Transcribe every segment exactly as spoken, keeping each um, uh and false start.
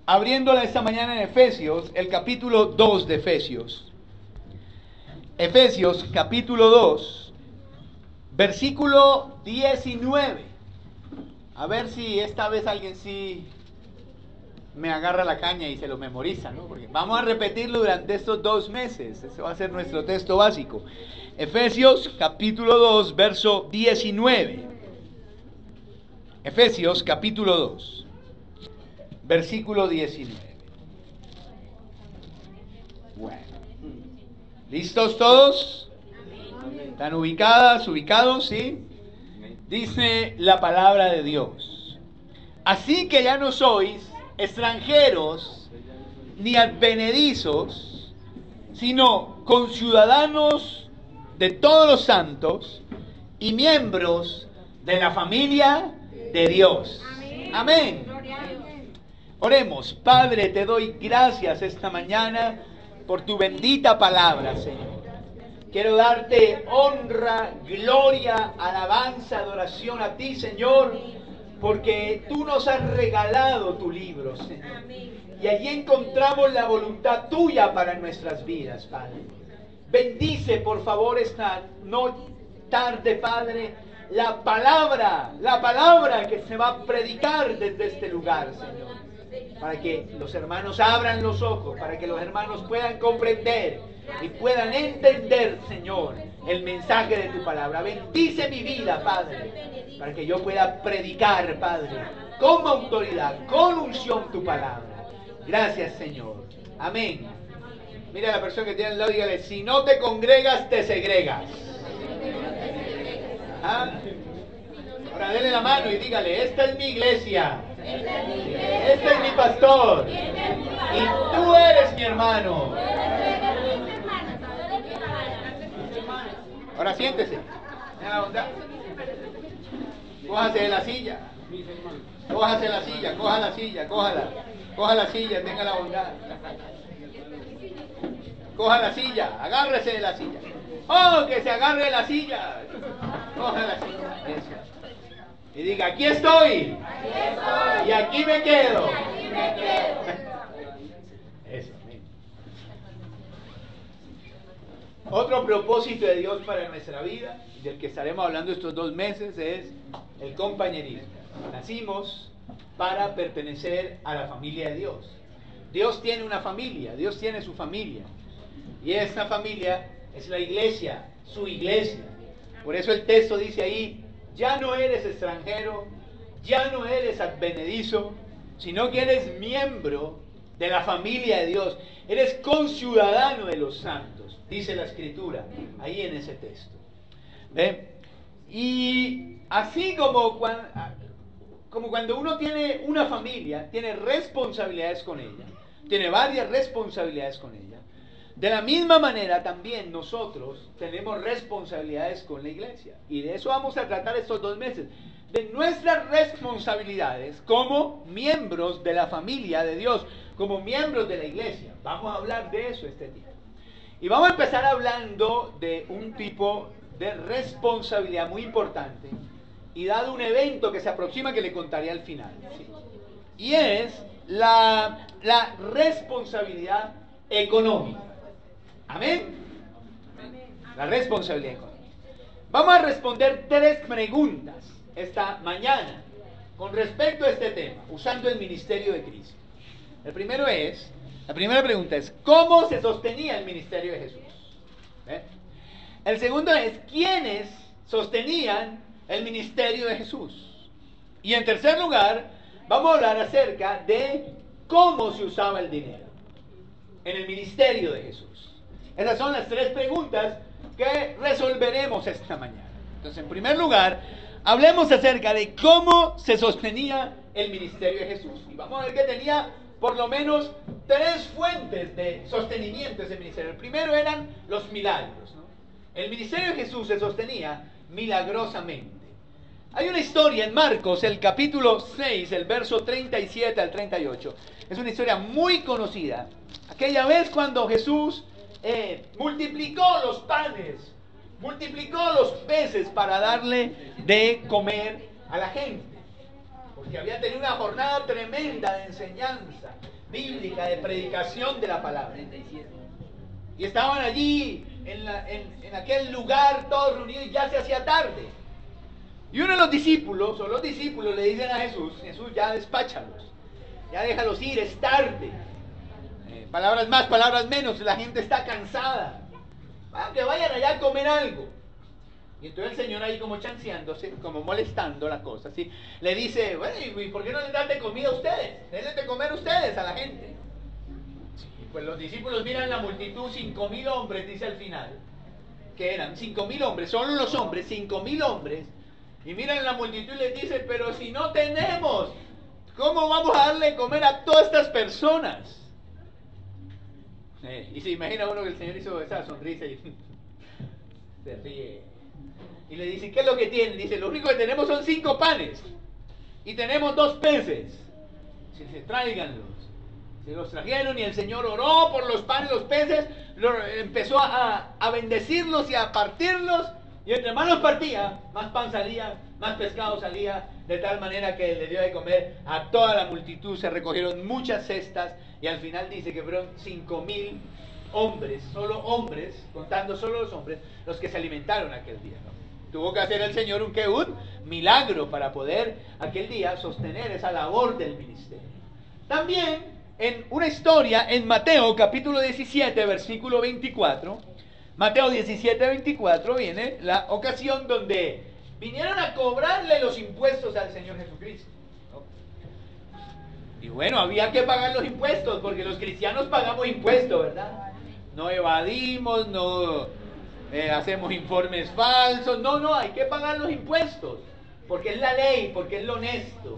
abriéndola esta mañana en Efesios, el capítulo dos de Efesios. Efesios capítulo dos, versículo diecinueve. A ver si esta vez alguien sí me agarra la caña y se lo memoriza, ¿no? Porque vamos a repetirlo durante estos dos meses. Ese va a ser nuestro texto básico. Efesios capítulo dos, verso diecinueve. Efesios capítulo dos, versículo diecinueve. Bueno. ¿Listos todos? ¿Están ubicadas, ubicados? ¿Sí? Dice la palabra de Dios. Así que ya no sois extranjeros ni advenedizos, sino conciudadanos de todos los santos y miembros de la familia de Dios. Amén. Oremos. Padre, te doy gracias esta mañana por tu bendita palabra, Señor. Quiero darte honra, gloria, alabanza, adoración a ti, Señor, porque tú nos has regalado tu libro, Señor. Y allí encontramos la voluntad tuya para nuestras vidas, Padre. Bendice, por favor, esta no tarde, Padre, la palabra, la palabra que se va a predicar desde este lugar, Señor. Para que los hermanos abran los ojos, para que los hermanos puedan comprender y puedan entender, Señor, el mensaje de tu palabra. Bendice mi vida, Padre, para que yo pueda predicar, Padre, con autoridad, con unción tu palabra. Gracias, Señor. Amén. Mira a la persona que tiene al lado y dígale: si no te congregas, te segregas. ¿Ah? Ahora dele la mano y dígale: esta es mi iglesia. Este es mi pastor. Y tú eres mi hermano. Ahora siéntese. Cójase de la silla. Cójase la silla, coja la silla, cójala. Coja la silla, tenga la bondad. Coja la silla, agárrese de la silla. Oh, que se agarre de la silla. Coja la silla. Eso. Y diga: aquí estoy. Aquí estoy. Y aquí me quedo. Y aquí me quedo. Eso. Otro propósito de Dios para nuestra vida, del que estaremos hablando estos dos meses, es el compañerismo. Nacimos para pertenecer a la familia de Dios. Dios tiene una familia, Dios tiene su familia. Y esta familia es la iglesia, su iglesia. Por eso el texto dice ahí: ya no eres extranjero, ya no eres advenedizo, sino que eres miembro de la familia de Dios. Eres conciudadano de los santos, dice la Escritura, ahí en ese texto. ¿Ven? Y así como cuando, como cuando uno tiene una familia, tiene responsabilidades con ella, tiene varias responsabilidades con ella, de la misma manera también nosotros tenemos responsabilidades con la iglesia. Y de eso vamos a tratar estos dos meses, de nuestras responsabilidades como miembros de la familia de Dios, como miembros de la iglesia. Vamos a hablar de eso este día. Y vamos a empezar hablando de un tipo de responsabilidad muy importante, y dado un evento que se aproxima que le contaré al final, ¿sí? Y es la, la responsabilidad económica. ¿Amén? La responsabilidad económica. Vamos a responder tres preguntas esta mañana con respecto a este tema, usando el ministerio de Cristo. El primero es, la primera pregunta es: ¿cómo se sostenía el ministerio de Jesús? ¿Eh? El segundo es: ¿quiénes sostenían el ministerio de Jesús? Y en tercer lugar, vamos a hablar acerca de cómo se usaba el dinero en el ministerio de Jesús. Esas son las tres preguntas que resolveremos esta mañana. Entonces, en primer lugar, hablemos acerca de cómo se sostenía el ministerio de Jesús. Y vamos a ver que tenía por lo menos tres fuentes de sostenimiento de ese ministerio. El primero eran los milagros, ¿no? El ministerio de Jesús se sostenía milagrosamente. Hay una historia en Marcos, el capítulo seis, el verso treinta y siete al treinta y ocho. Es una historia muy conocida. Aquella vez cuando Jesús eh, multiplicó los panes, multiplicó los peces para darle de comer a la gente. Porque había tenido una jornada tremenda de enseñanza, bíblica de predicación de la palabra. Y estaban allí en, la, en, en aquel lugar todos reunidos y ya se hacía tarde. Y uno de los discípulos, o los discípulos le dicen a Jesús: Jesús, ya despáchalos, ya déjalos ir, es tarde. Eh, palabras más, palabras menos, la gente está cansada. Ah, que vayan allá a comer algo. Y entonces el Señor ahí como chanceándose, como molestando la cosa, ¿sí? Le dice: bueno, ¿y por qué no les dan de comida a ustedes? Denles de comer ustedes a la gente. Sí, pues los discípulos miran la multitud, cinco mil hombres, dice al final, que eran cinco mil hombres, solo los hombres, cinco mil hombres, y miran la multitud y les dicen: pero si no tenemos, ¿cómo vamos a darle de comer a todas estas personas? Eh, y se imagina uno que el Señor hizo esa sonrisa y se ríe. Y le dice: ¿qué es lo que tienen? Dice: lo único que tenemos son cinco panes y tenemos dos peces. Si se tráiganlos. Se los trajeron y el Señor oró por los panes y los peces, lo, empezó a, a bendecirlos y a partirlos, y entre más los partía, más pan salía, más pescado salía, de tal manera que le dio de comer a toda la multitud. Se recogieron muchas cestas y al final dice que fueron cinco mil hombres, solo hombres, contando solo los hombres, los que se alimentaron aquel día, ¿no? Tuvo que hacer el Señor un, ¿qué? un milagro para poder aquel día sostener esa labor del ministerio. También en una historia en Mateo capítulo diecisiete versículo veinticuatro, Mateo diecisiete veinticuatro, viene la ocasión donde vinieron a cobrarle los impuestos al Señor Jesucristo, ¿no? Y bueno, había que pagar los impuestos porque los cristianos pagamos impuestos, ¿verdad? No evadimos, no eh, hacemos informes falsos, no, no, hay que pagar los impuestos porque es la ley, porque es lo honesto.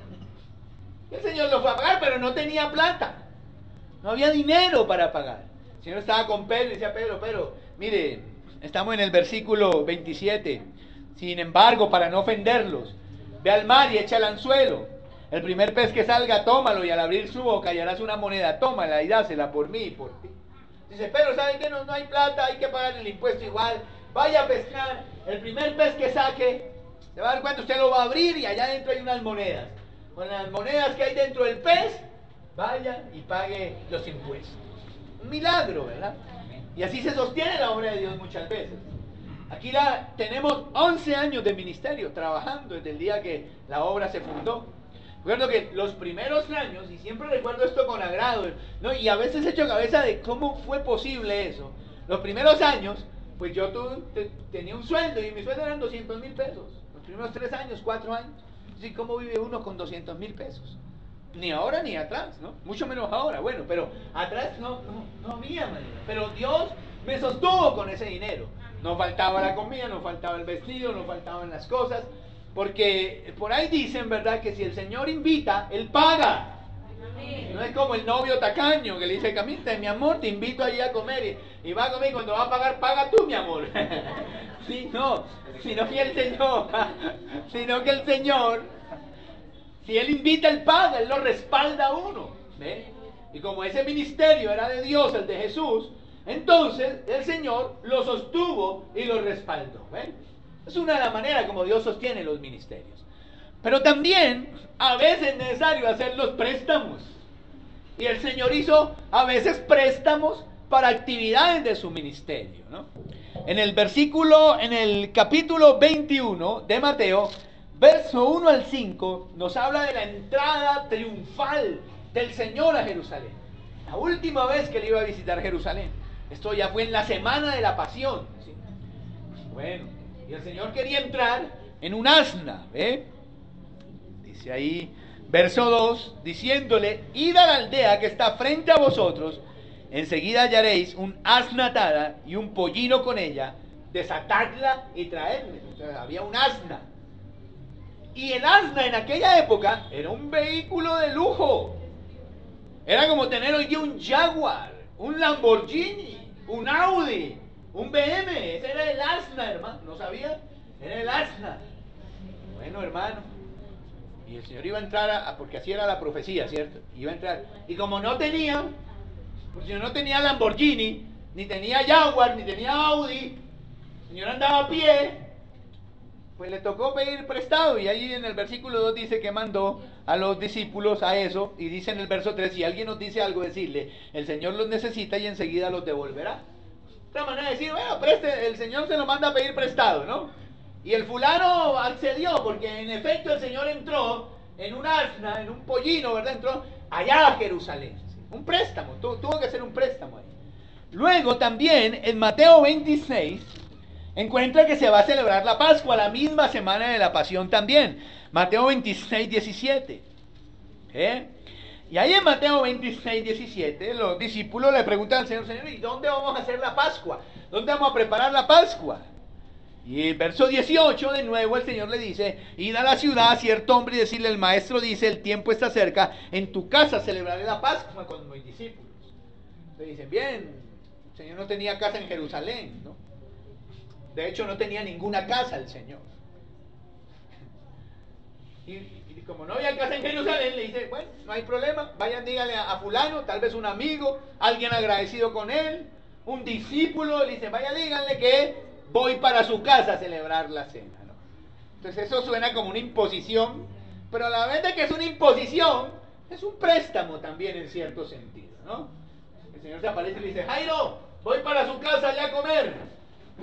El Señor lo fue a pagar, pero no tenía plata, no había dinero para pagar. El Señor estaba con Pedro y decía: Pedro, Pedro, mire, estamos en el versículo veintisiete. Sin embargo, para no ofenderlos, ve al mar y echa el anzuelo. El primer pez que salga, tómalo, y al abrir su boca hallarás una moneda, tómala y dásela por mí y por ti. Dice: Pedro, ¿saben qué? No, no hay plata, hay que pagar el impuesto igual. Vaya a pescar, el primer pez que saque, se va a dar cuenta, usted lo va a abrir y allá adentro hay unas monedas. Con las monedas que hay dentro del pez, vaya y pague los impuestos. Un milagro, ¿verdad? Y así se sostiene la obra de Dios muchas veces. Aquí la, tenemos once años de ministerio trabajando desde el día que la obra se fundó. Recuerdo que los primeros años, y siempre recuerdo esto con agrado, ¿no? Y a veces he hecho cabeza de cómo fue posible eso. Los primeros años, pues yo tuve, te, tenía un sueldo y mi sueldo eran doscientos mil pesos. Los primeros tres años, cuatro años. ¿Y cómo vive uno con doscientos mil pesos? Ni ahora ni atrás, ¿no? Mucho menos ahora, bueno, pero atrás no, no, no había manera. Pero Dios me sostuvo con ese dinero. No faltaba la comida, no faltaba el vestido, no faltaban las cosas. Porque por ahí dicen, ¿verdad?, que si el Señor invita, Él paga. No es como el novio tacaño que le dice: Camita, mi amor, te invito allí a comer. Y, y va a comer y cuando va a pagar, paga tú, mi amor. Sí, no, sino que el Señor, sino que el Señor, si Él invita, Él paga, Él lo respalda a uno, ¿ve? Y como ese ministerio era de Dios, el de Jesús, entonces el Señor lo sostuvo y lo respaldó, ¿ve? Es una de las maneras como Dios sostiene los ministerios. Pero también a veces es necesario hacer los préstamos. Y el Señor hizo a veces préstamos para actividades de su ministerio, ¿no? En el versículo, en el capítulo veintiuno de Mateo, verso uno al cinco, nos habla de la entrada triunfal del Señor a Jerusalén. La última vez que él iba a visitar Jerusalén. Esto ya fue en la semana de la pasión, ¿sí? Bueno, y el Señor quería entrar en un asna, ¿eh? Dice ahí, verso dos, diciéndole: id a la aldea que está frente a vosotros, enseguida hallaréis un asna atada y un pollino con ella, desatadla y traedme. Entonces había un asna. Y el asna en aquella época era un vehículo de lujo. Era como tener hoy día un Jaguar, un Lamborghini, un Audi, un B M. Ese era el asna, hermano. ¿No sabía? Era el asna. Bueno, hermano. Y el Señor iba a entrar, a, porque así era la profecía, ¿cierto? Iba a entrar. Y como no tenía, pues si no tenía Lamborghini, ni tenía Jaguar, ni tenía Audi, el Señor andaba a pie. pues le tocó pedir prestado, y ahí en el versículo dos dice que mandó a los discípulos a eso, y dice en el verso tres, si alguien nos dice algo, decirle, el Señor los necesita y enseguida los devolverá. Otra manera de decir, bueno, preste, el Señor se lo manda a pedir prestado, ¿no? Y el fulano accedió, porque en efecto el Señor entró en un asna, en un pollino, ¿verdad? Entró allá a Jerusalén, un préstamo, tu, tuvo que hacer un préstamo ahí. Luego también en Mateo veintiséis encuentra que se va a celebrar la Pascua, la misma semana de la Pasión también. Mateo veintiséis, diecisiete. ¿Eh? Y ahí en Mateo veintiséis, diecisiete, los discípulos le preguntan al Señor, Señor, ¿y dónde vamos a hacer la Pascua? ¿Dónde vamos a preparar la Pascua? Y el verso dieciocho, de nuevo el Señor le dice, id a la ciudad a cierto hombre y decirle, el maestro dice, el tiempo está cerca, en tu casa celebraré la Pascua con mis discípulos. Le dicen, bien, el Señor no tenía casa en Jerusalén, ¿no? De hecho, no tenía ninguna casa el Señor. Y, y como no había casa en Jerusalén, le dice, bueno, no hay problema, vayan, díganle a, a fulano, tal vez un amigo, alguien agradecido con él, un discípulo, le dice, vaya, díganle que voy para su casa a celebrar la cena, ¿no? Entonces eso suena como una imposición, pero a la vez de que es una imposición, es un préstamo también en cierto sentido, ¿no? El Señor se aparece y le dice, Jairo, voy para su casa ya a comer.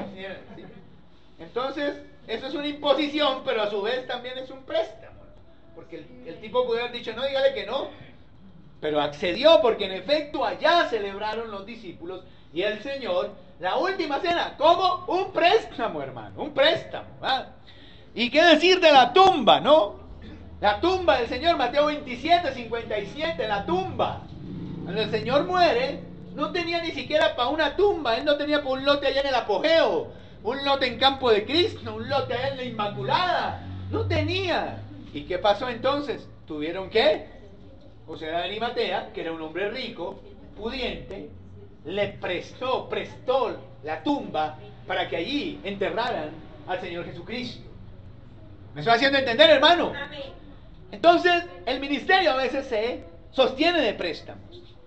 Entonces, eso es una imposición, pero a su vez también es un préstamo, ¿no? Porque el, el tipo puede haber dicho, no, dígale que no, pero accedió, porque en efecto allá celebraron los discípulos y el Señor la última cena, como un préstamo, hermano, un préstamo, ¿verdad? Y qué decir de la tumba, ¿no? La tumba del Señor, Mateo veintisiete, cincuenta y siete, la tumba. Cuando el Señor muere, no tenía ni siquiera para una tumba, él no tenía para un lote allá en el apogeo, un lote en Campo de Cristo, un lote allá en la Inmaculada, no tenía. ¿Y qué pasó entonces? Tuvieron que, José de Arimatea, que era un hombre rico, pudiente, le prestó, prestó la tumba para que allí enterraran al Señor Jesucristo. ¿Me estoy haciendo entender, hermano? Entonces, el ministerio a veces se sostiene de préstamos.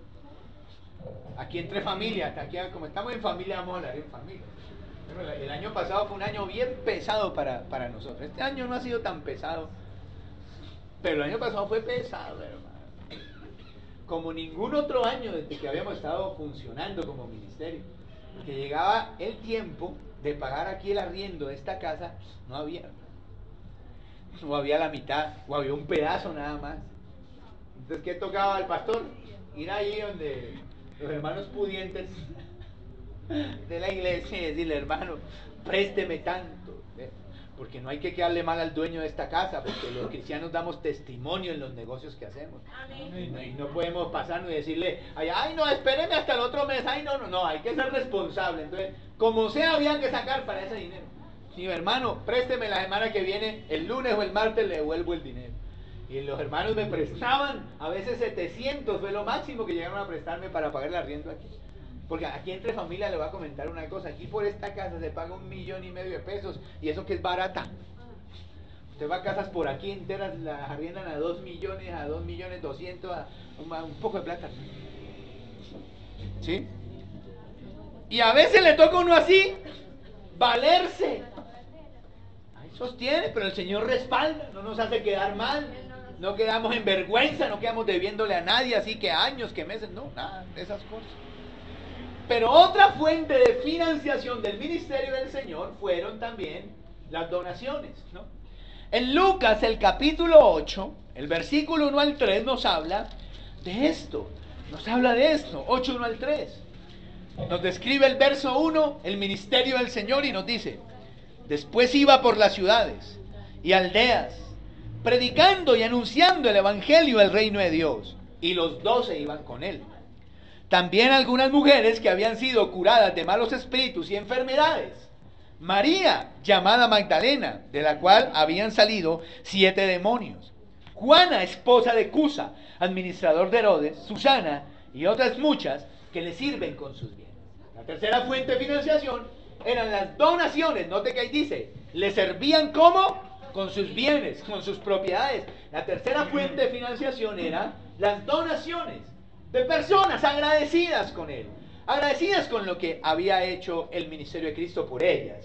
Aquí entre familias, aquí como estamos en familia, vamos a hablar en familia. El año pasado fue un año bien pesado para, para nosotros. Este año no ha sido tan pesado, pero el año pasado fue pesado, hermano. Como ningún otro año desde que habíamos estado funcionando como ministerio. Que llegaba el tiempo de pagar aquí el arriendo de esta casa, no había. No había la mitad, o había un pedazo nada más. Entonces, ¿qué tocaba al pastor? Ir ahí donde los hermanos pudientes de la iglesia y decirle, hermano, présteme tanto, ¿eh? Porque no hay que quedarle mal al dueño de esta casa, porque los cristianos damos testimonio en los negocios que hacemos. Y no, y no podemos pasarnos y decirle, ay, ay, no, espéreme hasta el otro mes, ay, no, no, no, hay que ser responsable. Entonces, como sea, había que sacar para ese dinero. Sí, hermano, présteme la semana que viene, el lunes o el martes le devuelvo el dinero. Y los hermanos me prestaban, a veces setecientos fue lo máximo que llegaron a prestarme para pagar el arriendo aquí. Porque aquí entre familia le voy a comentar una cosa, aquí por esta casa se paga un millón y medio de pesos, y eso que es barata. Usted va a casas por aquí enteras, las arriendan a dos millones, a dos millones doscientos, a un, a un poco de plata. ¿Sí? Y a veces le toca a uno así, valerse. Ahí sostiene, pero el Señor respalda, no nos hace quedar mal. No quedamos en vergüenza, no quedamos debiéndole a nadie, así que años, que meses, no, nada de esas cosas. Pero otra fuente de financiación del ministerio del Señor fueron también las donaciones, ¿no? En Lucas, el capítulo ocho, el versículo uno al tres nos habla de esto, nos habla de esto, ocho, uno al tres. Nos describe el verso uno, el ministerio del Señor, y nos dice, después iba por las ciudades y aldeas, predicando y anunciando el evangelio del reino de Dios, y los doce iban con él. También algunas mujeres que habían sido curadas de malos espíritus y enfermedades. María, llamada Magdalena, de la cual habían salido siete demonios. Juana, esposa de Cusa, administrador de Herodes. Susana y otras muchas que le sirven con sus bienes. La tercera fuente de financiación eran las donaciones. Note que ahí dice, le servían como con sus bienes, con sus propiedades. La tercera fuente de financiación era las donaciones de personas agradecidas con él, agradecidas con lo que había hecho el ministerio de Cristo por ellas.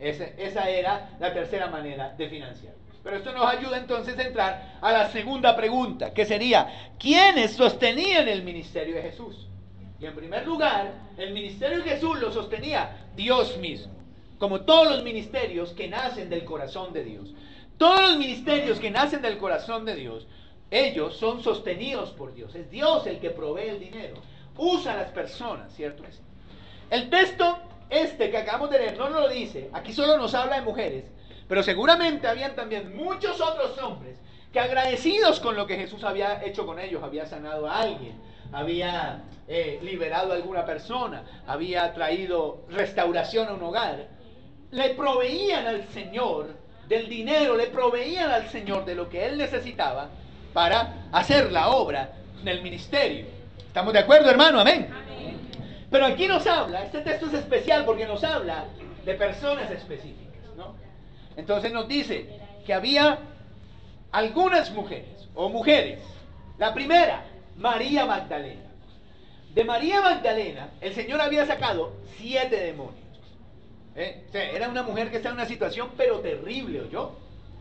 Esa, esa era la tercera manera de financiar. Pero esto nos ayuda entonces a entrar a la segunda pregunta, que sería, ¿quiénes sostenían el ministerio de Jesús? Y en primer lugar, el ministerio de Jesús lo sostenía Dios mismo, como todos los ministerios que nacen del corazón de Dios. Todos los ministerios que nacen del corazón de Dios, ellos son sostenidos por Dios. Es Dios el que provee el dinero. Usa a las personas, ¿cierto? El texto este que acabamos de leer no nos lo dice. Aquí solo nos habla de mujeres. Pero seguramente habían también muchos otros hombres que, agradecidos con lo que Jesús había hecho con ellos, había sanado a alguien, había eh, liberado a alguna persona, había traído restauración a un hogar, le proveían al Señor del dinero, le proveían al Señor de lo que Él necesitaba para hacer la obra del ministerio. ¿Estamos de acuerdo, hermano? Amén. Amén. Pero aquí nos habla, este texto es especial porque nos habla de personas específicas, ¿no? Entonces nos dice que había algunas mujeres, o mujeres. La primera, María Magdalena. De María Magdalena, el Señor había sacado siete demonios. ¿Eh? O sea, era una mujer que estaba en una situación pero terrible, ¿oyó?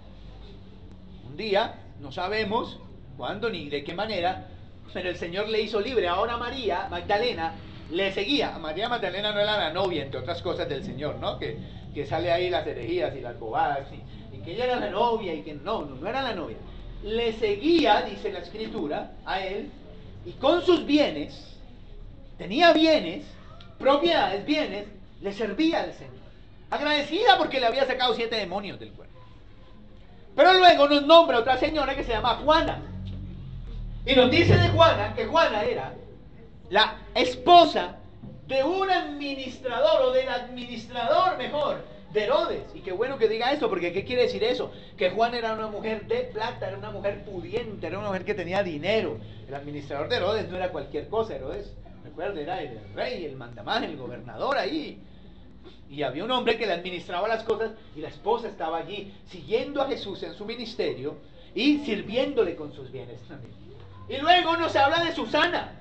Un día, no sabemos cuándo ni de qué manera, pero el Señor le hizo libre. Ahora María Magdalena le seguía. María Magdalena no era la novia, entre otras cosas, del Señor, ¿no? Que, que sale ahí las herejías y las bobadas, y, y que ella era la novia, y que no, no, no era la novia. Le seguía, dice la Escritura, a él, y con sus bienes, tenía bienes, propiedades, bienes, le servía al Señor. Agradecida porque le había sacado siete demonios del cuerpo. Pero luego nos nombra otra señora que se llama Juana. Y nos dice de Juana que Juana era la esposa de un administrador, o del administrador mejor, de Herodes. Y qué bueno que diga esto, porque ¿qué quiere decir eso? Que Juana era una mujer de plata, era una mujer pudiente, era una mujer que tenía dinero. El administrador de Herodes no era cualquier cosa. Herodes, recuerden, era el rey, el mandamás, el gobernador ahí. Y había un hombre que le administraba las cosas, y la esposa estaba allí siguiendo a Jesús en su ministerio y sirviéndole con sus bienes también. Y luego nos habla de Susana.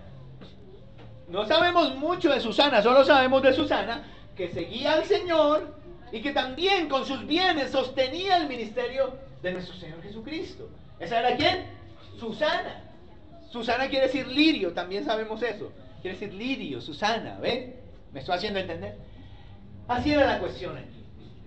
No sabemos mucho de Susana, solo sabemos de Susana que seguía al Señor y que también con sus bienes sostenía el ministerio de nuestro Señor Jesucristo. ¿Esa era quién? Susana. Susana quiere decir lirio, también sabemos eso. Quiere decir lirio, Susana, ¿ven? ¿Me estoy haciendo entender? Así era la cuestión aquí.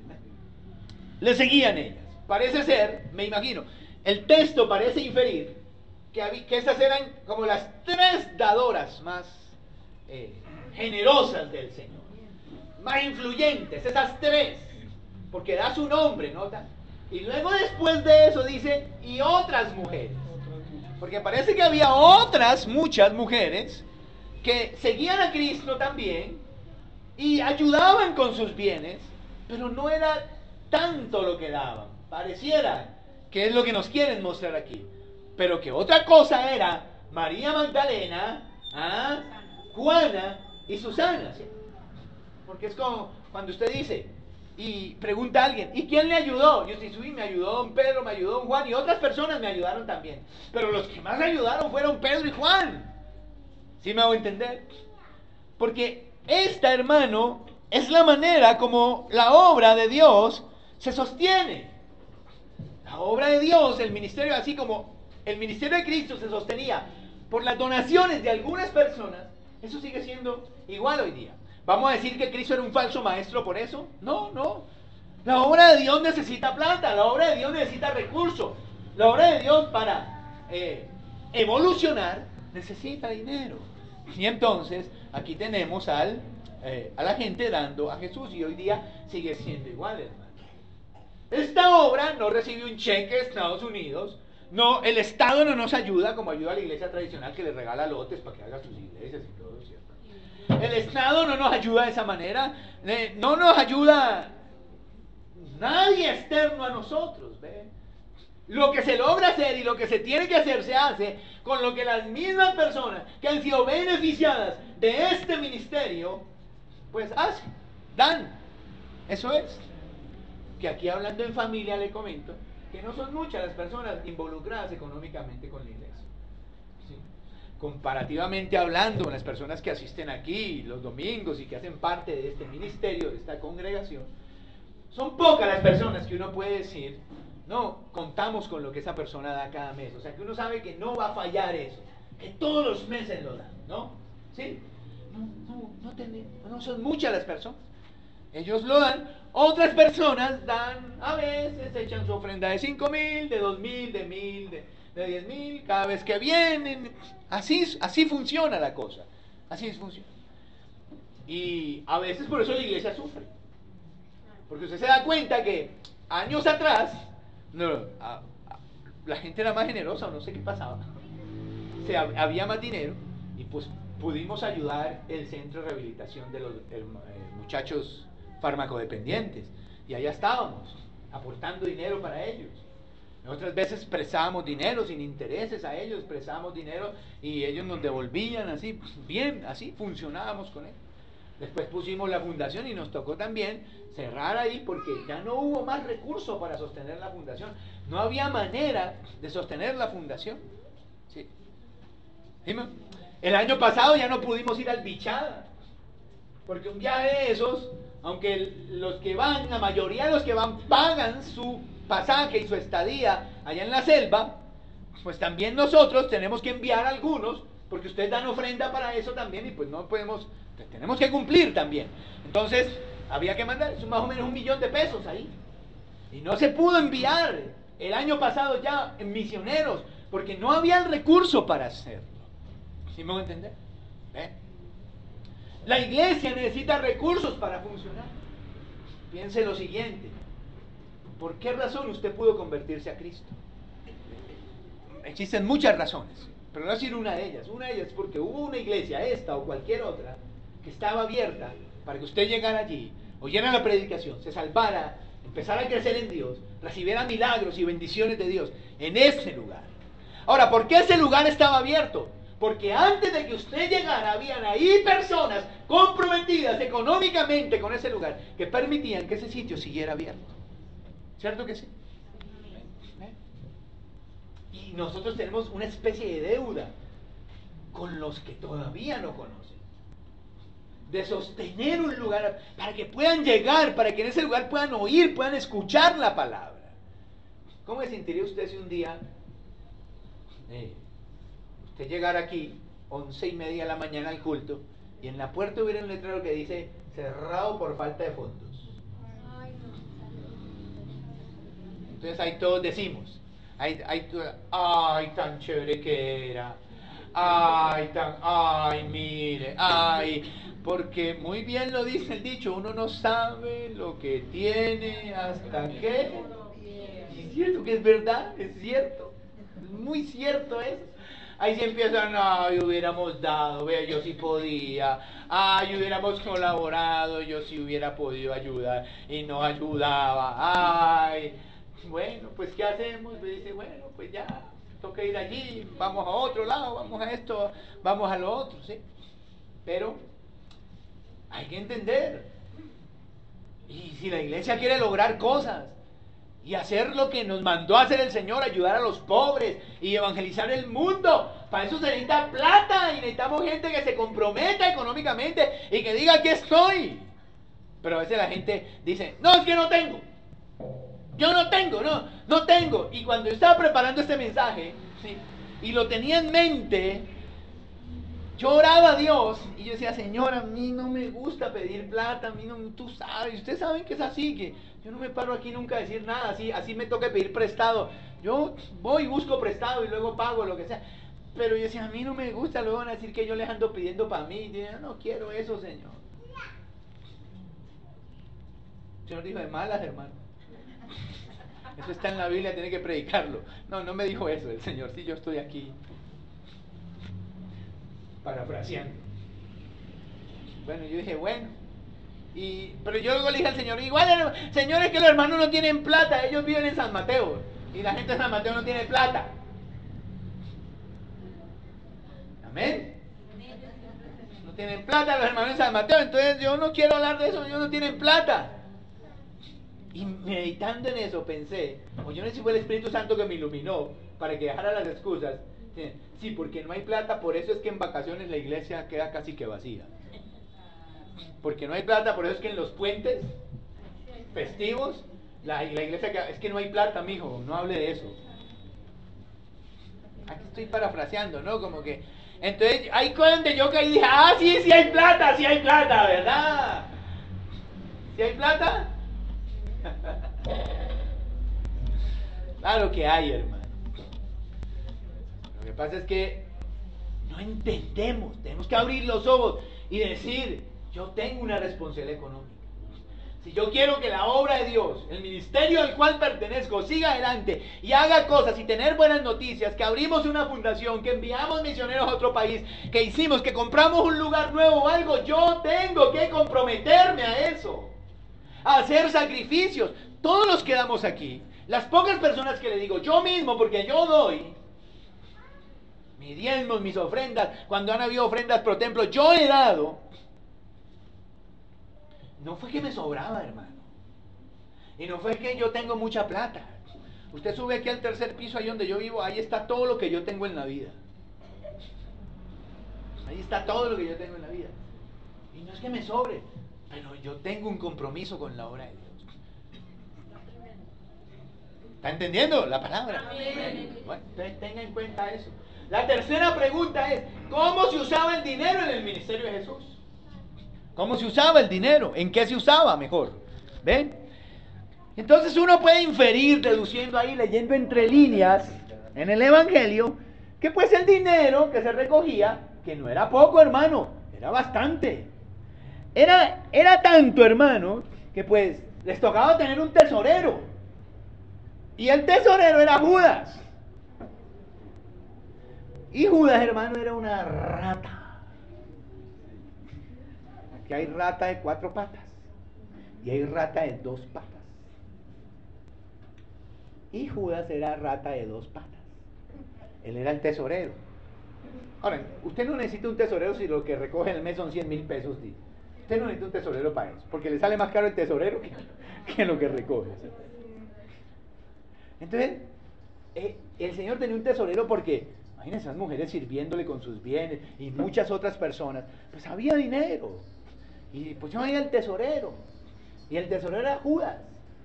Le seguían ellas. Parece ser, me imagino, el texto parece inferir que, había, que esas eran como las tres dadoras más eh, generosas del Señor, más influyentes, esas tres, porque da su nombre, ¿nota? Y luego después de eso dice, y otras mujeres, porque parece que había otras, muchas mujeres, que seguían a Cristo también, y ayudaban con sus bienes, pero no era tanto lo que daban. Pareciera que es lo que nos quieren mostrar aquí. Pero que otra cosa era María Magdalena, ¿ah? Juana y Susana, ¿sí? Porque es como cuando usted dice y pregunta a alguien, ¿y quién le ayudó? Yo sí, me ayudó don Pedro, me ayudó don Juan, y otras personas me ayudaron también. Pero los que más ayudaron fueron Pedro y Juan. ¿Sí me hago entender? Porque esta, hermano, es la manera como la obra de Dios se sostiene. La obra de Dios, el ministerio, así como el ministerio de Cristo se sostenía por las donaciones de algunas personas, eso sigue siendo igual hoy día. ¿Vamos a decir que Cristo era un falso maestro por eso? No, no. La obra de Dios necesita plata, la obra de Dios necesita recursos. La obra de Dios para eh, evolucionar necesita dinero. Y entonces aquí tenemos al, eh, a la gente dando a Jesús, y hoy día sigue siendo igual, hermano. Esta obra no recibe un cheque de Estados Unidos. No, el Estado no nos ayuda como ayuda a la iglesia tradicional, que le regala lotes para que haga sus iglesias y todo, ¿cierto? El Estado no nos ayuda de esa manera. Eh, no nos ayuda nadie externo a nosotros, ¿ve? Lo que se logra hacer y lo que se tiene que hacer se hace con lo que las mismas personas que han sido beneficiadas de este ministerio, pues hacen, dan. Eso es. Que aquí, hablando en familia, le comento que no son muchas las personas involucradas económicamente con la iglesia. ¿Sí? Comparativamente hablando, las personas que asisten aquí los domingos y que hacen parte de este ministerio, de esta congregación, son pocas las personas que uno puede decir, no, contamos con lo que esa persona da cada mes. O sea, que uno sabe que no va a fallar eso, que todos los meses lo dan, ¿no? ¿Sí? No, no, no, tenemos, no son muchas las personas. Ellos lo dan. Otras personas dan, a veces echan su ofrenda de cinco mil, de dos mil, de mil, de, de diez mil, cada vez que vienen. Así, así funciona la cosa. Así funciona. Y a veces por eso la iglesia sufre. Porque usted se da cuenta que años atrás no, a, a, la gente era más generosa, o no sé qué pasaba. O sea, había más dinero y pues pudimos ayudar el centro de rehabilitación de los el, eh, muchachos farmacodependientes. Y allá estábamos, aportando dinero para ellos. Otras veces prestábamos dinero sin intereses a ellos, prestábamos dinero y ellos nos devolvían así, bien, así funcionábamos con ellos. Después pusimos la fundación y nos tocó también cerrar ahí porque ya no hubo más recursos para sostener la fundación. No había manera de sostener la fundación. ¿Sí? ¿Dime? El año pasado ya no pudimos ir al Bichada, porque un viaje de esos, aunque el, los que van, la mayoría de los que van pagan su pasaje y su estadía allá en la selva, pues también nosotros tenemos que enviar a algunos, porque ustedes dan ofrenda para eso también y pues no podemos, tenemos que cumplir también. Entonces había que mandar más o menos un millón de pesos ahí y no se pudo enviar el año pasado ya en misioneros porque no había el recurso para hacerlo. ¿Sí me voy a entender? ¿Eh? La iglesia necesita recursos para funcionar. Piense lo siguiente: ¿por qué razón usted pudo convertirse a Cristo? Existen muchas razones, pero no voy a decir una de ellas. Una de ellas es porque hubo una iglesia, esta o cualquier otra, que estaba abierta para que usted llegara allí, oyera la predicación, se salvara, empezara a crecer en Dios, recibiera milagros y bendiciones de Dios en ese lugar. Ahora, ¿por qué ese lugar estaba abierto? Porque antes de que usted llegara, habían ahí personas comprometidas económicamente con ese lugar que permitían que ese sitio siguiera abierto. ¿Cierto que sí? ¿Eh? Y nosotros tenemos una especie de deuda con los que todavía no conocen, de sostener un lugar para que puedan llegar, para que en ese lugar puedan oír, puedan escuchar la palabra. ¿Cómo se sentiría usted si un día eh, usted llegara aquí, once y media de la mañana al culto, y en la puerta hubiera un letrero que dice cerrado por falta de fondos? Entonces ahí todos decimos, ay, ay, ay, tan chévere que era, ay, tan, ay, mire, ay, porque muy bien lo dice el dicho, uno no sabe lo que tiene hasta que... Es cierto que es verdad, es cierto, es muy cierto eso. Ahí se empiezan, ay, hubiéramos dado, vea, yo sí podía, ay, hubiéramos colaborado, yo sí hubiera podido ayudar y no ayudaba, ay... Bueno, pues ¿qué hacemos? Me dice, bueno, pues ya, toca ir allí, vamos a otro lado, vamos a esto, vamos a lo otro, ¿sí? Pero hay que entender. Y si la iglesia quiere lograr cosas y hacer lo que nos mandó a hacer el Señor, ayudar a los pobres y evangelizar el mundo, para eso se necesita plata y necesitamos gente que se comprometa económicamente y que diga, aquí estoy. Pero a veces la gente dice, no, es que no tengo. Yo no tengo, no, no tengo. Y cuando yo estaba preparando este mensaje, ¿sí?, y lo tenía en mente, yo oraba a Dios y yo decía, Señor, a mí no me gusta pedir plata, a mí no, tú sabes, ustedes saben que es así, que yo no me paro aquí nunca a decir nada, así, así me toca pedir prestado. Yo voy y busco prestado y luego pago lo que sea. Pero yo decía, a mí no me gusta, luego van a decir que yo les ando pidiendo para mí. Y yo no quiero eso, Señor. El Señor dijo, de malas, hermano. Eso está en la Biblia, tiene que predicarlo. No, no me dijo eso el Señor. Sí, yo estoy aquí parafraseando. Bueno, yo dije, bueno. Y, pero yo luego le dije al Señor, igual, Señor, es que los hermanos no tienen plata. Ellos viven en San Mateo. Y la gente de San Mateo no tiene plata. Amén. No tienen plata los hermanos de San Mateo. Entonces yo no quiero hablar de eso. Ellos no tienen plata. Y meditando en eso pensé, o yo no sé si fue el Espíritu Santo que me iluminó para que dejara las excusas. Sí, porque no hay plata, por eso es que en vacaciones la iglesia queda casi que vacía. Porque no hay plata, por eso es que en los puentes festivos, la, la iglesia que es que no hay plata, mijo, no hable de eso. Aquí estoy parafraseando, ¿no? Como que, entonces, ahí donde yo caí y dije, ah, sí, sí hay plata, sí hay plata, ¿verdad? ¿Sí hay plata? Claro que hay, hermano. Lo que pasa es que no entendemos, tenemos que abrir los ojos y decir, yo tengo una responsabilidad económica. Si yo quiero que la obra de Dios, el ministerio al cual pertenezco, siga adelante y haga cosas y tener buenas noticias, que abrimos una fundación, que enviamos misioneros a otro país, que hicimos, que compramos un lugar nuevo o algo, yo tengo que comprometerme a eso, a hacer sacrificios. Todos los que damos aquí, las pocas personas que le digo, yo mismo, porque yo doy mis diezmos, mis ofrendas, cuando han habido ofrendas pro templo, yo he dado. No fue que me sobraba, hermano. Y no fue que yo tengo mucha plata. Usted sube aquí al tercer piso, ahí donde yo vivo, ahí está todo lo que yo tengo en la vida. Ahí está todo lo que yo tengo en la vida. Y no es que me sobre, pero yo tengo un compromiso con la obra de Dios. ¿Está entendiendo la palabra? Bueno, entonces tenga en cuenta eso. La tercera pregunta es, ¿cómo se usaba el dinero en el ministerio de Jesús? ¿Cómo se usaba el dinero? ¿En qué se usaba mejor? ¿Ven? Entonces uno puede inferir, deduciendo ahí, leyendo entre líneas en el Evangelio, que pues el dinero que se recogía, que no era poco, hermano, era bastante. Era, era tanto, hermano, que pues les tocaba tener un tesorero. Y el tesorero era Judas. Y Judas, hermano, era una rata. Aquí hay rata de cuatro patas y hay rata de dos patas. Y Judas era rata de dos patas. Él era el tesorero. Ahora, usted no necesita un tesorero si lo que recoge en el mes son cien mil pesos. Tío. Usted no necesita un tesorero para eso, porque le sale más caro el tesorero que, que lo que recoge. Entonces, eh, el Señor tenía un tesorero porque, imagínense, esas mujeres sirviéndole con sus bienes y muchas otras personas, pues había dinero. Y pues yo había el tesorero. Y el tesorero era Judas.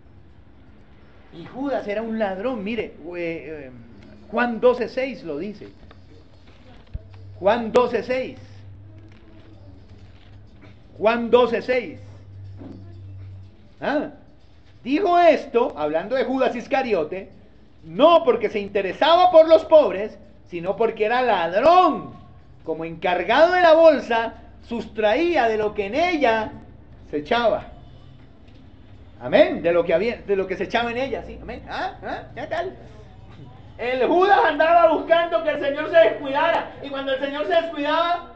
Y Judas era un ladrón. Mire, eh, eh, Juan doce seis lo dice. Juan doce seis. Juan doce seis. Ah, dijo esto, hablando de Judas Iscariote, no porque se interesaba por los pobres, sino porque era ladrón. Como encargado de la bolsa, sustraía de lo que en ella se echaba. Amén. De lo que había, de lo que se echaba en ella, sí. Amén. ¿Ah? ¿Ah? ¿Qué tal? El Judas andaba buscando que el Señor se descuidara. Y cuando el Señor se descuidaba,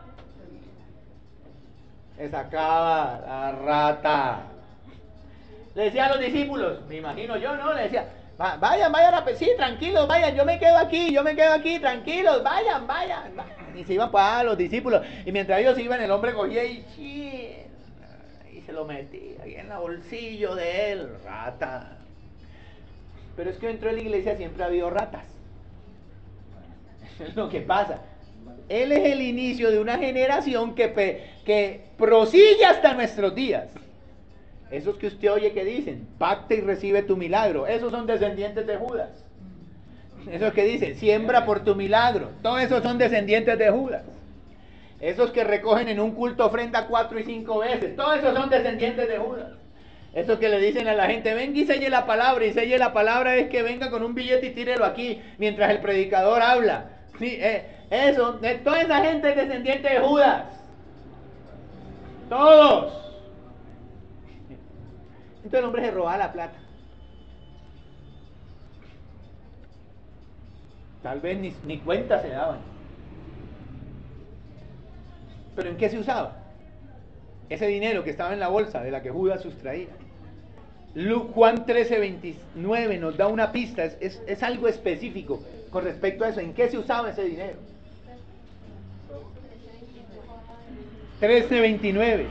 le sacaba la rata. Le decía a los discípulos, me imagino yo, ¿no? Le decía, vayan, vayan a... Sí, tranquilos, vayan, yo me quedo aquí, yo me quedo aquí, tranquilos, vayan, vayan, vayan. Y se iban para los discípulos. Y mientras ellos iban, el hombre cogía y... y se lo metía ahí en el bolsillo de él. Rata. Pero es que dentro de la iglesia siempre ha habido ratas. Eso es lo que pasa. Él es el inicio de una generación que, pe, que prosigue hasta nuestros días. Esos que usted oye que dicen, pacta y recibe tu milagro. Esos son descendientes de Judas. Esos que dicen, siembra por tu milagro. Todos esos son descendientes de Judas. Esos que recogen en un culto ofrenda cuatro y cinco veces. Todos esos son descendientes de Judas. Esos que le dicen a la gente, venga y selle la palabra. Y selle la palabra es que venga con un billete y tírelo aquí mientras el predicador habla. Sí, eh, eso, eh, toda esa gente es descendiente de Judas. Todos. Entonces el hombre se robaba la plata. Tal vez ni, ni cuenta se daban. ¿Pero en qué se usaba? Ese dinero que estaba en la bolsa de la que Judas sustraía. Juan trece veintinueve nos da una pista, es, es, es algo específico con respecto a eso. ¿En qué se usaba ese dinero? trece veintinueve.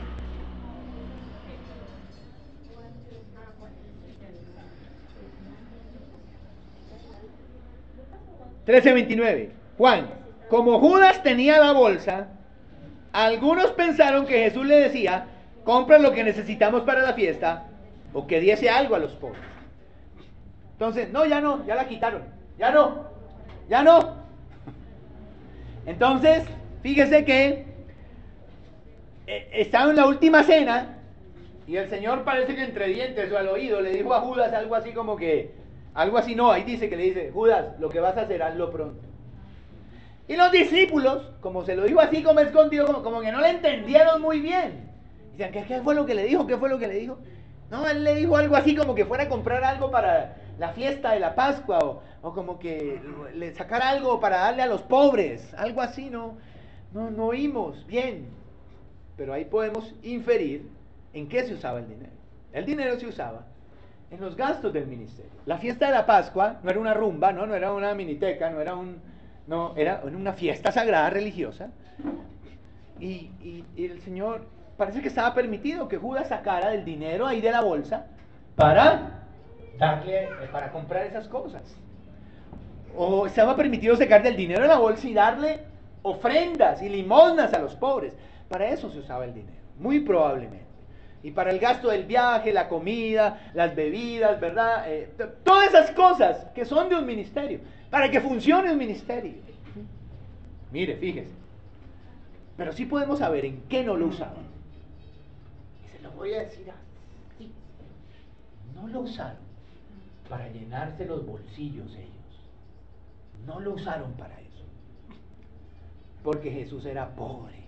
trece veintinueve. Juan, como Judas tenía la bolsa, algunos pensaron que Jesús le decía, compra lo que necesitamos para la fiesta, o que diese algo a los pobres. Entonces, no, ya no, ya la quitaron, ya no, ya no. Entonces, fíjese que eh, estaba en la última cena y el Señor parece que entre dientes o al oído le dijo a Judas algo así como que, algo así no, ahí dice que le dice, Judas, lo que vas a hacer, hazlo pronto. Y los discípulos, como se lo dijo así como escondido, como, como que no le entendieron muy bien. Dicen, ¿qué, ¿qué fue lo que le dijo? ¿Qué fue lo que le dijo? No, él le dijo algo así como que fuera a comprar algo para la fiesta de la Pascua o, o como que le sacara algo para darle a los pobres, algo así, no, no, no oímos bien. Pero ahí podemos inferir en qué se usaba el dinero. El dinero se usaba en los gastos del ministerio. La fiesta de la Pascua no era una rumba, no, no era una miniteca, no era un, no, era una fiesta sagrada religiosa. Y, y, y el Señor parece que estaba permitido que Judas sacara del dinero ahí de la bolsa para darle, para comprar esas cosas. O estaba permitido sacar del dinero de la bolsa y darle ofrendas y limosnas a los pobres. Para eso se usaba el dinero, muy probablemente. Y para el gasto del viaje, la comida, las bebidas, ¿verdad? Eh, t- todas esas cosas que son de un ministerio, para que funcione un ministerio. Mire, fíjese. Pero sí podemos saber en qué no lo usaban. Y se lo voy a decir así. No lo usaron para llenarse los bolsillos ellos. No lo usaron para eso. Porque Jesús era pobre.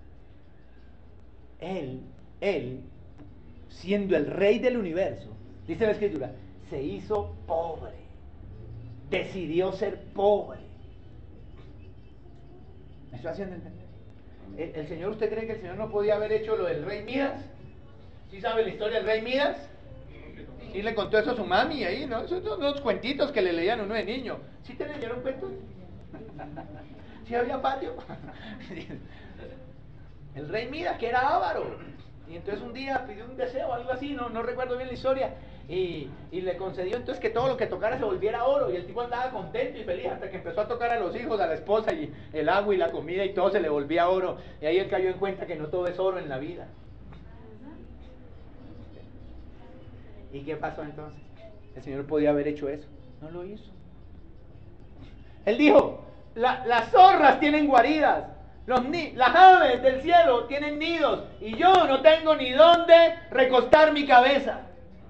Él, él, siendo el rey del universo, dice la Escritura, se hizo pobre. Decidió ser pobre. ¿Me estoy haciendo entender? ¿El, el Señor, usted cree que el Señor no podía haber hecho lo del rey Midas? ¿Sí sabe la historia del rey Midas? ¿Sí le contó eso a su mami ahí, no? Esos son unos cuentitos que le leían a uno de niño. ¿Sí te leyeron cuentos? ¿Sí había patio? El rey Midas, que era avaro. Y entonces un día pidió un deseo, algo así, no, no recuerdo bien la historia. Y, y le concedió entonces que todo lo que tocara se volviera oro. Y el tipo andaba contento y feliz hasta que empezó a tocar a los hijos, a la esposa, y el agua y la comida y todo se le volvía oro. Y ahí él cayó en cuenta que no todo es oro en la vida. ¿Y qué pasó entonces? El Señor podía haber hecho eso. No lo hizo. Él dijo, la, las zorras tienen guaridas. Los ni las aves del cielo tienen nidos y yo no tengo ni dónde recostar mi cabeza.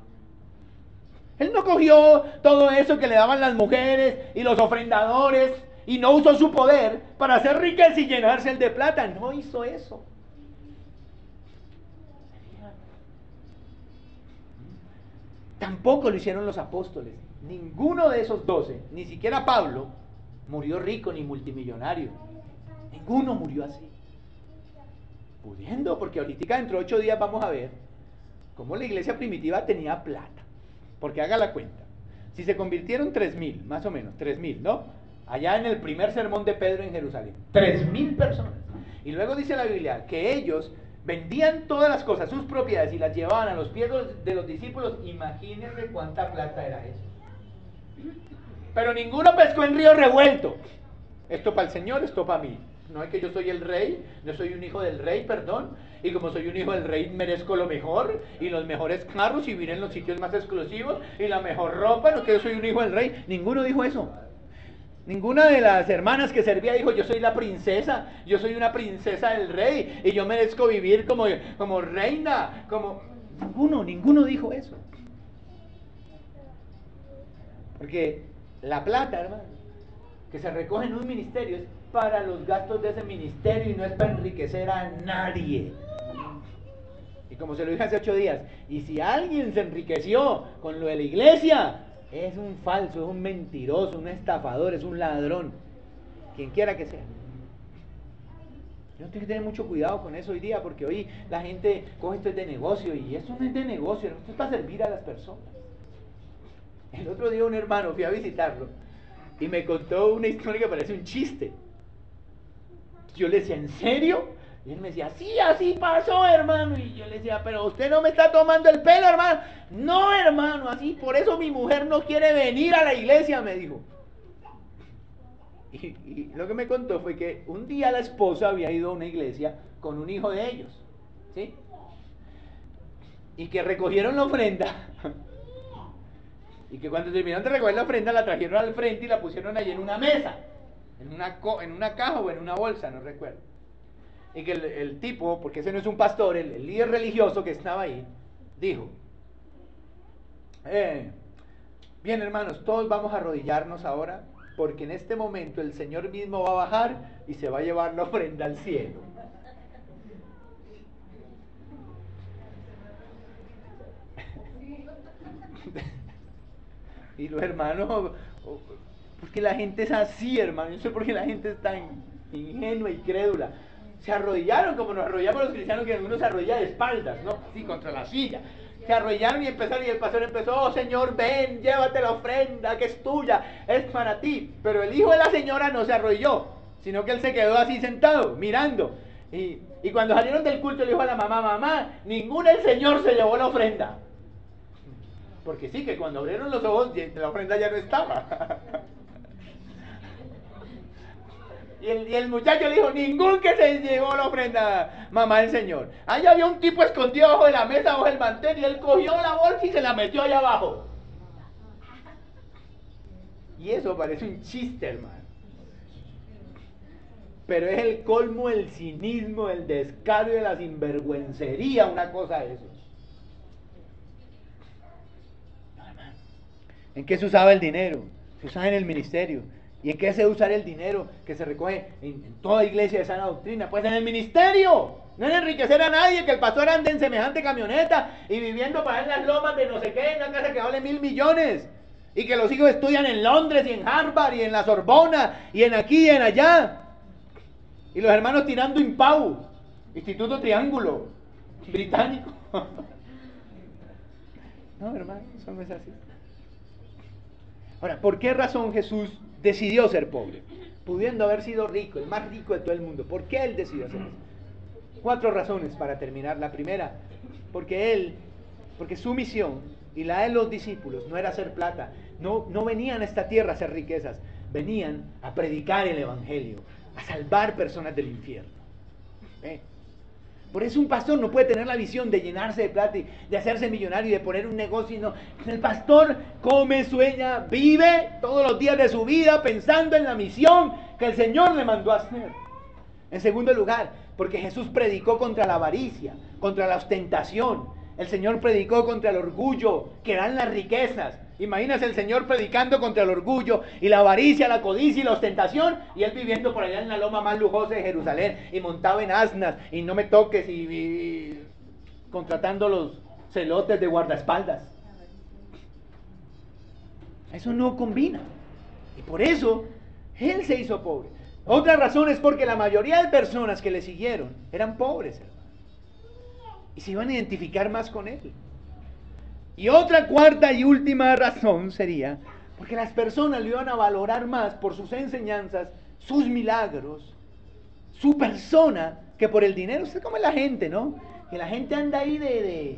Él no cogió todo eso que le daban las mujeres y los ofrendadores y no usó su poder para hacer riqueza y llenarse el de plata. No hizo eso. Tampoco lo hicieron los apóstoles. Ninguno de esos doce, ni siquiera Pablo, murió rico ni multimillonario. Ninguno murió así. Pudiendo, porque ahorita dentro de ocho días vamos a ver cómo la iglesia primitiva tenía plata. Porque haga la cuenta. Si se convirtieron tres mil, más o menos, tres mil, ¿no? Allá en el primer sermón de Pedro en Jerusalén. Tres mil personas. Y luego dice la Biblia que ellos vendían todas las cosas, sus propiedades, y las llevaban a los pies de los discípulos. Imagínense cuánta plata era eso. Pero ninguno pescó en río revuelto. Esto para el Señor, esto para mí. No es que yo soy el rey, yo soy un hijo del rey, perdón. Y como soy un hijo del rey, merezco lo mejor. Y los mejores carros, y vivir en los sitios más exclusivos. Y la mejor ropa, no que yo soy un hijo del rey. Ninguno dijo eso. Ninguna de las hermanas que servía dijo, yo soy la princesa, yo soy una princesa del rey, y yo merezco vivir como, como reina, como... Ninguno, ninguno dijo eso. Porque la plata, hermano, que se recoge en un ministerio es para los gastos de ese ministerio y no es para enriquecer a nadie. Y como se lo dije hace ocho días, y si alguien se enriqueció con lo de la iglesia, es un falso, es un mentiroso, un estafador, es un ladrón, quien quiera que sea. Yo tengo que tener mucho cuidado con eso hoy día, porque hoy la gente coge esto de negocio, y eso no es de negocio, esto es para servir a las personas. El otro día un hermano, fui a visitarlo, y me contó una historia que parece un chiste. Yo le decía, ¿en serio? Y él me decía, sí, así pasó, hermano. Y yo le decía, pero usted no me está tomando el pelo, hermano. No, hermano, así, por eso mi mujer no quiere venir a la iglesia, me dijo. Y, y lo que me contó fue que un día la esposa había ido a una iglesia con un hijo de ellos, ¿sí? y que recogieron la ofrenda, y que cuando terminaron de recoger la ofrenda la trajeron al frente y la pusieron allí en una mesa, en una, en una caja o en una bolsa, no recuerdo. Y que el, el tipo, porque ese no es un pastor, el, el líder religioso que estaba ahí, dijo, eh, bien hermanos, todos vamos a arrodillarnos ahora, porque en este momento el Señor mismo va a bajar y se va a llevar la ofrenda al cielo. Y los hermanos, porque la gente es así, hermano, yo sé por qué la gente es tan ingenua y crédula. Se arrodillaron como nos arrodillamos los cristianos, que uno se arrodilla de espaldas, ¿no? Sí, contra la silla. Se arrodillaron y empezaron, y el pastor empezó, oh Señor, ven, llévate la ofrenda, que es tuya, es para ti. Pero el hijo de la señora no se arrodilló, sino que él se quedó así sentado, mirando. Y, y cuando salieron del culto, le dijo a la mamá, mamá, ningún el Señor se llevó la ofrenda. Porque sí, que cuando abrieron los ojos, la ofrenda ya no estaba. Y el, y el muchacho le dijo, ningún que se llevó la ofrenda, mamá del Señor. Allá había un tipo escondido abajo de la mesa, abajo del mantel, y él cogió la bolsa y se la metió allá abajo. Y eso parece un chiste, hermano. Pero es el colmo del cinismo, del descaro y de la sinvergüencería, una cosa de eso. No, hermano. ¿En qué se usaba el dinero? Se usaba en el ministerio. ¿Y en qué se usa el dinero que se recoge en, en toda iglesia de sana doctrina? Pues en el ministerio. No en enriquecer a nadie, que el pastor ande en semejante camioneta y viviendo para en las lomas de no sé qué, en una casa que vale mil millones. Y que los hijos estudian en Londres y en Harvard y en la Sorbona y en aquí y en allá. Y los hermanos tirando Impau, Instituto Triángulo Británico. No, hermano, eso no es así. Ahora, ¿por qué razón Jesús decidió ser pobre? Pudiendo haber sido rico, el más rico de todo el mundo. ¿Por qué él decidió ser eso? Cuatro razones para terminar. La primera, porque él, porque su misión y la de los discípulos no era hacer plata. No, no venían a esta tierra a hacer riquezas. Venían a predicar el evangelio, a salvar personas del infierno. ¿Eh? Por eso un pastor no puede tener la visión de llenarse de plata y de hacerse millonario y de poner un negocio. No. El pastor come, sueña, vive todos los días de su vida pensando en la misión que el Señor le mandó a hacer. En segundo lugar, porque Jesús predicó contra la avaricia, contra la ostentación. El Señor predicó contra el orgullo que dan las riquezas. Imagínese el Señor predicando contra el orgullo y la avaricia, la codicia y la ostentación, y él viviendo por allá en la loma más lujosa de Jerusalén y montado en asnas y no me toques y, y, y contratando los celotes de guardaespaldas. Eso no combina. Y por eso él se hizo pobre. Otra razón es porque la mayoría de personas que le siguieron eran pobres, hermano, y se iban a identificar más con él. Y otra cuarta y última razón sería porque las personas lo iban a valorar más por sus enseñanzas, sus milagros, su persona, que por el dinero. Usted como es la gente, ¿no? Que la gente anda ahí de... de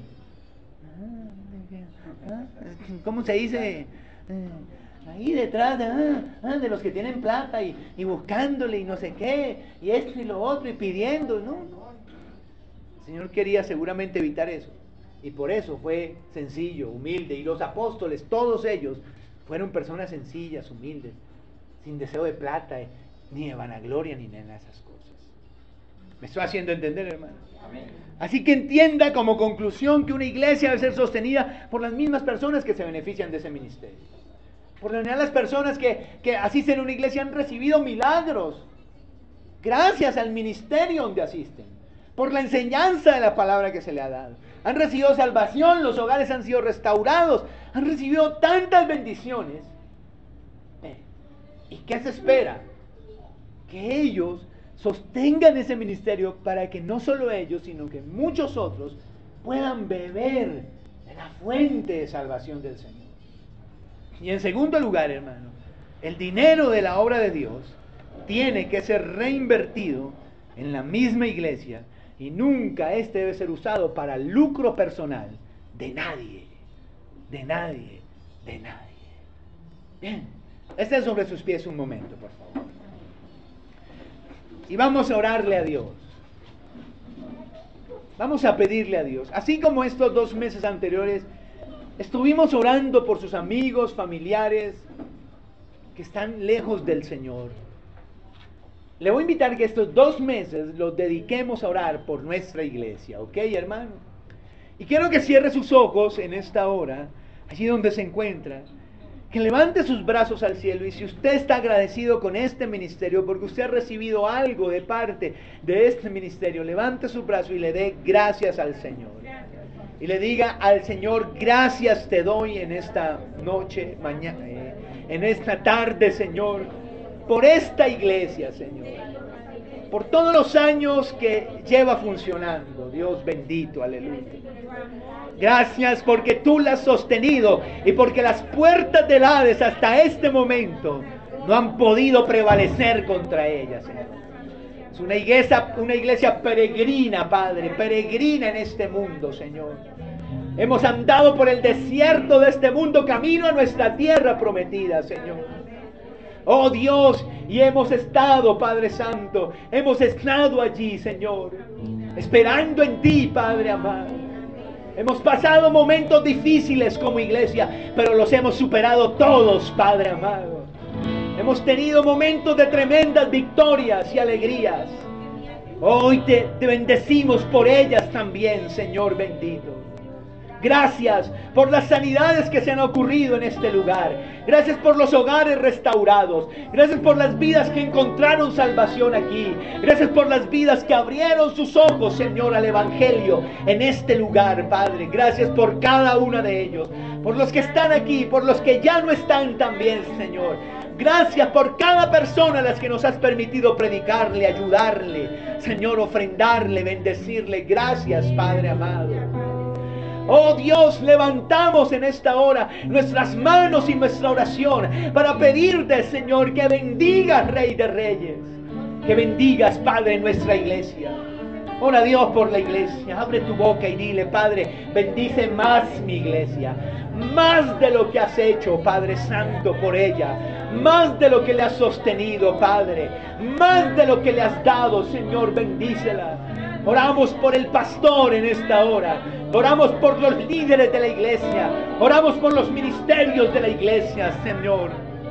¿cómo se dice? Ahí detrás de, de los que tienen plata y, y buscándole y no sé qué, y esto y lo otro, y pidiendo, ¿no? El Señor quería seguramente evitar eso. Y por eso fue sencillo, humilde. Y los apóstoles, todos ellos, fueron personas sencillas, humildes, sin deseo de plata, ni de vanagloria, ni nada de esas cosas. ¿Me estoy haciendo entender, hermano? Amén. Así que entienda como conclusión que una iglesia debe ser sostenida por las mismas personas que se benefician de ese ministerio. Por lo general, las personas que, que asisten a una iglesia han recibido milagros gracias al ministerio donde asisten, por la enseñanza de la palabra que se le ha dado. Han recibido salvación, los hogares han sido restaurados, han recibido tantas bendiciones. Eh, ¿Y qué se espera? Que ellos sostengan ese ministerio para que no solo ellos, sino que muchos otros puedan beber de la fuente de salvación del Señor. Y en segundo lugar, hermano, el dinero de la obra de Dios tiene que ser reinvertido en la misma iglesia. Y nunca este debe ser usado para lucro personal de nadie, de nadie, de nadie. Bien, estén sobre sus pies un momento, por favor. Y vamos a orarle a Dios. Vamos a pedirle a Dios, así como estos dos meses anteriores estuvimos orando por sus amigos, familiares que están lejos del Señor. Le voy a invitar que estos dos meses los dediquemos a orar por nuestra iglesia, ¿ok, hermano? Y quiero que cierre sus ojos en esta hora, allí donde se encuentra, que levante sus brazos al cielo, y si usted está agradecido con este ministerio, porque usted ha recibido algo de parte de este ministerio, levante su brazo y le dé gracias al Señor. Y le diga al Señor, gracias te doy en esta noche, mañana, eh, en esta tarde, Señor, por esta iglesia, Señor, por todos los años que lleva funcionando. Dios bendito, aleluya. Gracias porque tú la has sostenido y porque las puertas del Hades hasta este momento no han podido prevalecer contra ella, Señor. Es una iglesia, una iglesia peregrina, Padre, peregrina en este mundo, Señor. Hemos andado por el desierto de este mundo camino a nuestra tierra prometida, Señor. Oh Dios, y hemos estado, Padre Santo, hemos estado allí, Señor, esperando en ti, Padre amado. Hemos pasado momentos difíciles como iglesia, pero los hemos superado todos, Padre amado. Hemos tenido momentos de tremendas victorias y alegrías. Hoy te, te bendecimos por ellas también, Señor bendito. Gracias por las sanidades que se han ocurrido en este lugar. Gracias por los hogares restaurados. Gracias por las vidas que encontraron salvación aquí. Gracias por las vidas que abrieron sus ojos, Señor, al Evangelio en este lugar, Padre. Gracias por cada una de ellos. Por los que están aquí, por los que ya no están también, Señor. Gracias por cada persona a las que nos has permitido predicarle, ayudarle, Señor, ofrendarle, bendecirle. Gracias, Padre amado. Oh Dios, levantamos en esta hora nuestras manos y nuestra oración para pedirte, Señor, que bendigas, Rey de Reyes, que bendigas, Padre, nuestra iglesia. Ora a Dios por la iglesia. Abre tu boca y dile, Padre, bendice más mi iglesia, más de lo que has hecho, Padre Santo, por ella, más de lo que le has sostenido, Padre, más de lo que le has dado, Señor, bendícela. Oramos por el pastor en esta hora. Oramos por los líderes de la iglesia. Oramos por los ministerios de la iglesia, Señor.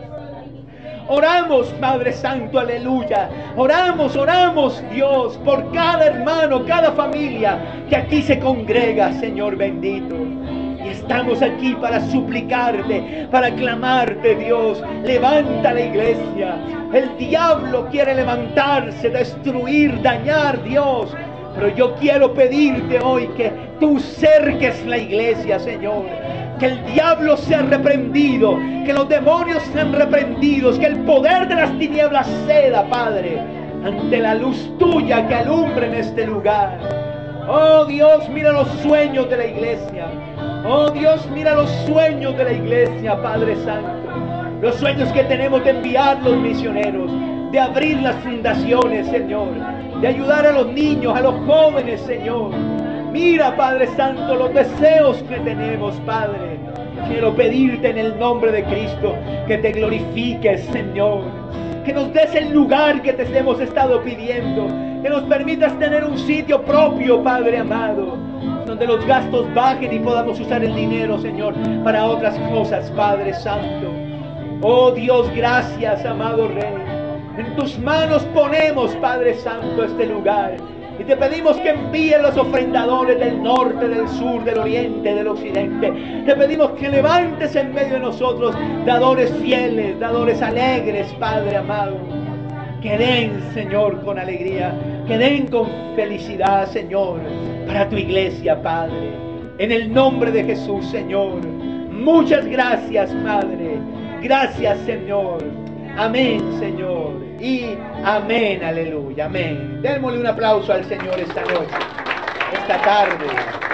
Oramos, Padre Santo, aleluya. Oramos, oramos, Dios, por cada hermano, cada familia que aquí se congrega, Señor bendito. Y estamos aquí para suplicarte, para clamarte, Dios. Levanta la iglesia. El diablo quiere levantarse, destruir, dañar, Dios. Pero yo quiero pedirte hoy que tú cerques la iglesia, Señor. Que el diablo sea reprendido, que los demonios sean reprendidos, que el poder de las tinieblas ceda, Padre, ante la luz tuya que alumbra en este lugar. Oh Dios, mira los sueños de la iglesia. Oh Dios, mira los sueños de la iglesia, Padre Santo. Los sueños que tenemos de enviar los misioneros, de abrir las fundaciones, Señor, de ayudar a los niños, a los jóvenes, Señor. Mira, Padre Santo, los deseos que tenemos, Padre. Quiero pedirte en el nombre de Cristo que te glorifiques, Señor. Que nos des el lugar que te hemos estado pidiendo. Que nos permitas tener un sitio propio, Padre amado, donde los gastos bajen y podamos usar el dinero, Señor, para otras cosas, Padre Santo. Oh Dios, gracias, amado Rey. En tus manos ponemos, Padre Santo, este lugar. Y te pedimos que envíes los ofrendadores del norte, del sur, del oriente, del occidente. Te pedimos que levantes en medio de nosotros dadores fieles, dadores alegres, Padre amado. Que den, Señor, con alegría. Que den con felicidad, Señor, para tu iglesia, Padre. En el nombre de Jesús, Señor. Muchas gracias, Padre. Gracias, Señor. Amén, Señor. Y amén, aleluya, amén. Démosle un aplauso al Señor esta noche, esta tarde.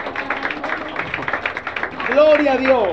Gloria a Dios.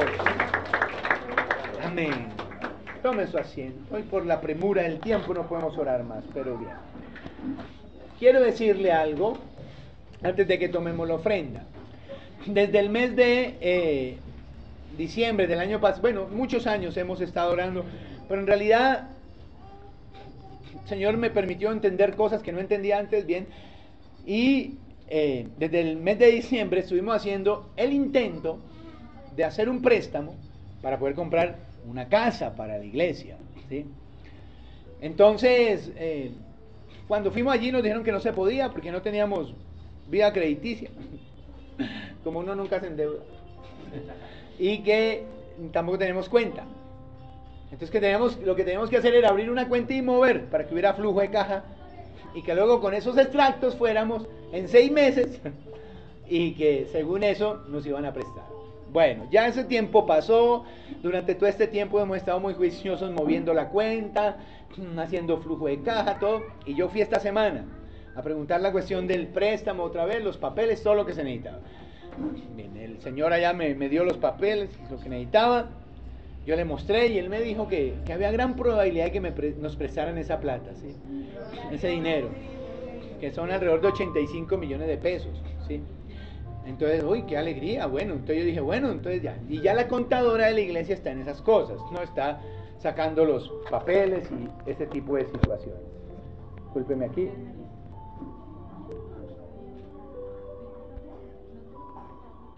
Amén. Tome su asiento. Hoy por la premura del tiempo no podemos orar más, pero bien. Quiero decirle algo antes de que tomemos la ofrenda. Desde el mes de eh, diciembre del año pasado, bueno, muchos años hemos estado orando, pero en realidad el Señor me permitió entender cosas que no entendía antes bien, y eh, desde el mes de diciembre estuvimos haciendo el intento de hacer un préstamo para poder comprar una casa para la iglesia, ¿sí? Entonces, eh, cuando fuimos allí nos dijeron que no se podía porque no teníamos vida crediticia, como uno nunca se endeuda, y que tampoco tenemos cuenta. Entonces que teníamos, lo que teníamos que hacer era abrir una cuenta y mover para que hubiera flujo de caja y que luego con esos extractos fuéramos en seis meses y que según eso nos iban a prestar. Bueno, ya ese tiempo pasó. Durante todo este tiempo hemos estado muy juiciosos moviendo la cuenta, haciendo flujo de caja, todo. Y yo fui esta semana a preguntar la cuestión del préstamo otra vez, los papeles, todo lo que se necesitaba. Bien, el señor allá me, me dio los papeles, lo que necesitaba. Yo le mostré y él me dijo que, que había gran probabilidad de que me pre, nos prestaran esa plata, ¿sí? Ese dinero, que son alrededor de ochenta y cinco millones de pesos, ¿sí? Entonces, uy, qué alegría. Bueno, entonces yo dije, bueno, entonces ya. Y ya la contadora de la iglesia está en esas cosas, no está sacando los papeles y ese tipo de situaciones. Discúlpeme aquí.